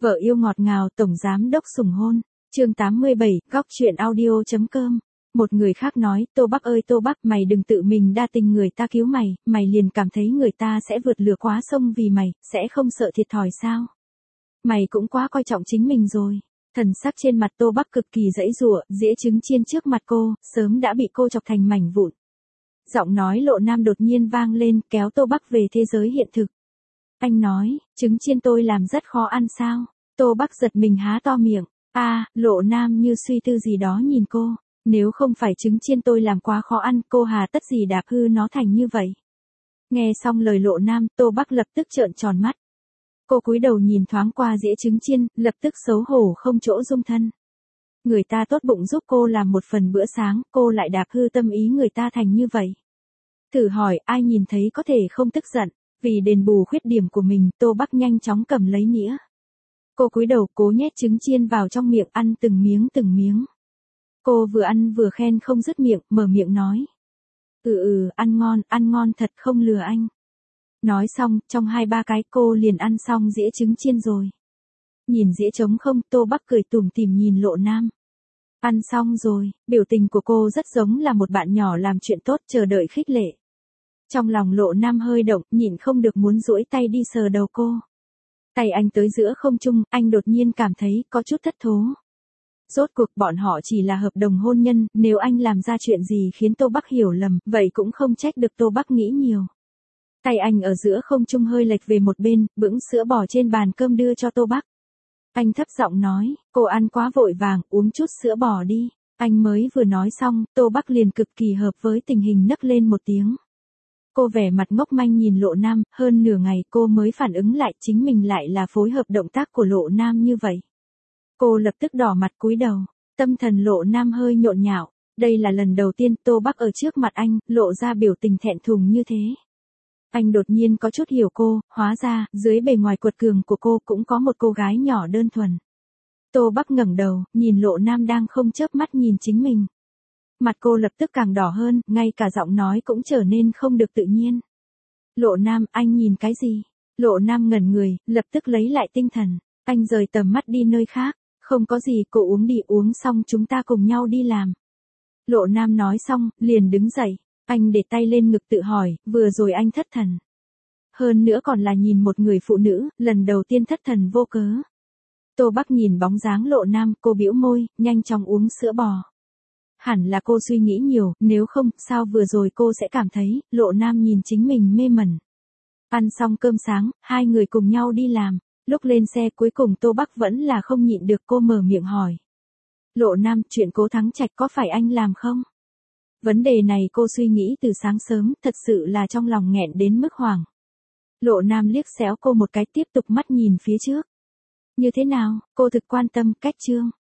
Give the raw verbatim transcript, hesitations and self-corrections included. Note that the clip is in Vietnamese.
Vợ yêu ngọt ngào tổng giám đốc sủng hôn. Chương tám mươi bảy, góc chuyện audio.com. Một người khác nói, Tô Bắc ơi Tô Bắc, mày đừng tự mình đa tình người ta cứu mày, mày liền cảm thấy người ta sẽ vượt lửa quá sông vì mày, sẽ không sợ thiệt thòi sao? Mày cũng quá coi trọng chính mình rồi. Thần sắc trên mặt Tô Bắc cực kỳ giãy giụa, dĩa trứng chiên trước mặt cô, sớm đã bị cô chọc thành mảnh vụn. Giọng nói Lộ Nam đột nhiên vang lên, kéo Tô Bắc về thế giới hiện thực. Anh nói, trứng chiên tôi làm rất khó ăn sao? Tô Bắc giật mình há to miệng. A, à, Lộ Nam như suy tư gì đó nhìn cô. Nếu không phải trứng chiên tôi làm quá khó ăn, cô hà tất gì đạp hư nó thành như vậy. Nghe xong lời Lộ Nam, Tô Bắc lập tức trợn tròn mắt. Cô cúi đầu nhìn thoáng qua dĩa trứng chiên, lập tức xấu hổ không chỗ dung thân. Người ta tốt bụng giúp cô làm một phần bữa sáng, cô lại đạp hư tâm ý người ta thành như vậy. Thử hỏi, ai nhìn thấy có thể không tức giận, vì đền bù khuyết điểm của mình, Tô Bắc nhanh chóng cầm lấy nĩa. Cô cúi đầu cố nhét trứng chiên vào trong miệng ăn từng miếng từng miếng. Cô vừa ăn vừa khen không dứt miệng, mở miệng nói. Ừ ừ, ăn ngon, ăn ngon thật không lừa anh. Nói xong, trong hai ba cái cô liền ăn xong dĩa trứng chiên rồi. Nhìn dĩa trống không, Tô Bắc cười tủm tỉm nhìn Lộ Nam. Ăn xong rồi, biểu tình của cô rất giống là một bạn nhỏ làm chuyện tốt chờ đợi khích lệ. Trong lòng Lộ Nam hơi động, nhịn không được muốn duỗi tay đi sờ đầu cô. Tay anh tới giữa không trung, anh đột nhiên cảm thấy có chút thất thố. Rốt cuộc bọn họ chỉ là hợp đồng hôn nhân, nếu anh làm ra chuyện gì khiến Tô Bắc hiểu lầm, vậy cũng không trách được Tô Bắc nghĩ nhiều. Tay anh ở giữa không trung hơi lệch về một bên, bững sữa bò trên bàn cơm đưa cho Tô Bắc. Anh thấp giọng nói, cô ăn quá vội vàng, uống chút sữa bò đi. Anh mới vừa nói xong, Tô Bắc liền cực kỳ hợp với tình hình nấc lên một tiếng. Cô vẻ mặt ngốc manh nhìn Lộ Nam, hơn nửa ngày cô mới phản ứng lại chính mình lại là phối hợp động tác của Lộ Nam như vậy. Cô lập tức đỏ mặt cúi đầu, tâm thần Lộ Nam hơi nhộn nhạo, đây là lần đầu tiên Tô Bắc ở trước mặt anh, lộ ra biểu tình thẹn thùng như thế. Anh đột nhiên có chút hiểu cô, hóa ra, dưới bề ngoài cuột cường của cô cũng có một cô gái nhỏ đơn thuần. Tô Bắc ngẩng đầu, nhìn Lộ Nam đang không chớp mắt nhìn chính mình. Mặt cô lập tức càng đỏ hơn, ngay cả giọng nói cũng trở nên không được tự nhiên. Lộ Nam, anh nhìn cái gì? Lộ Nam ngẩn người, lập tức lấy lại tinh thần. Anh rời tầm mắt đi nơi khác. Không có gì, cô uống đi, uống xong chúng ta cùng nhau đi làm. Lộ Nam nói xong, liền đứng dậy. Anh để tay lên ngực tự hỏi, vừa rồi anh thất thần. Hơn nữa còn là nhìn một người phụ nữ, lần đầu tiên thất thần vô cớ. Tô Bắc nhìn bóng dáng Lộ Nam, cô bĩu môi, nhanh chóng uống sữa bò. Hẳn là cô suy nghĩ nhiều, nếu không, sao vừa rồi cô sẽ cảm thấy, Lộ Nam nhìn chính mình mê mẩn. Ăn xong cơm sáng, hai người cùng nhau đi làm. Lúc lên xe cuối cùng Tô Bắc vẫn là không nhịn được cô mở miệng hỏi. Lộ Nam, chuyện Cố Thắng Trạch có phải anh làm không? Vấn đề này cô suy nghĩ từ sáng sớm, thật sự là trong lòng nghẹn đến mức hoảng. Lộ Nam liếc xéo cô một cái tiếp tục mắt nhìn phía trước. Như thế nào, cô thực quan tâm, cách chương.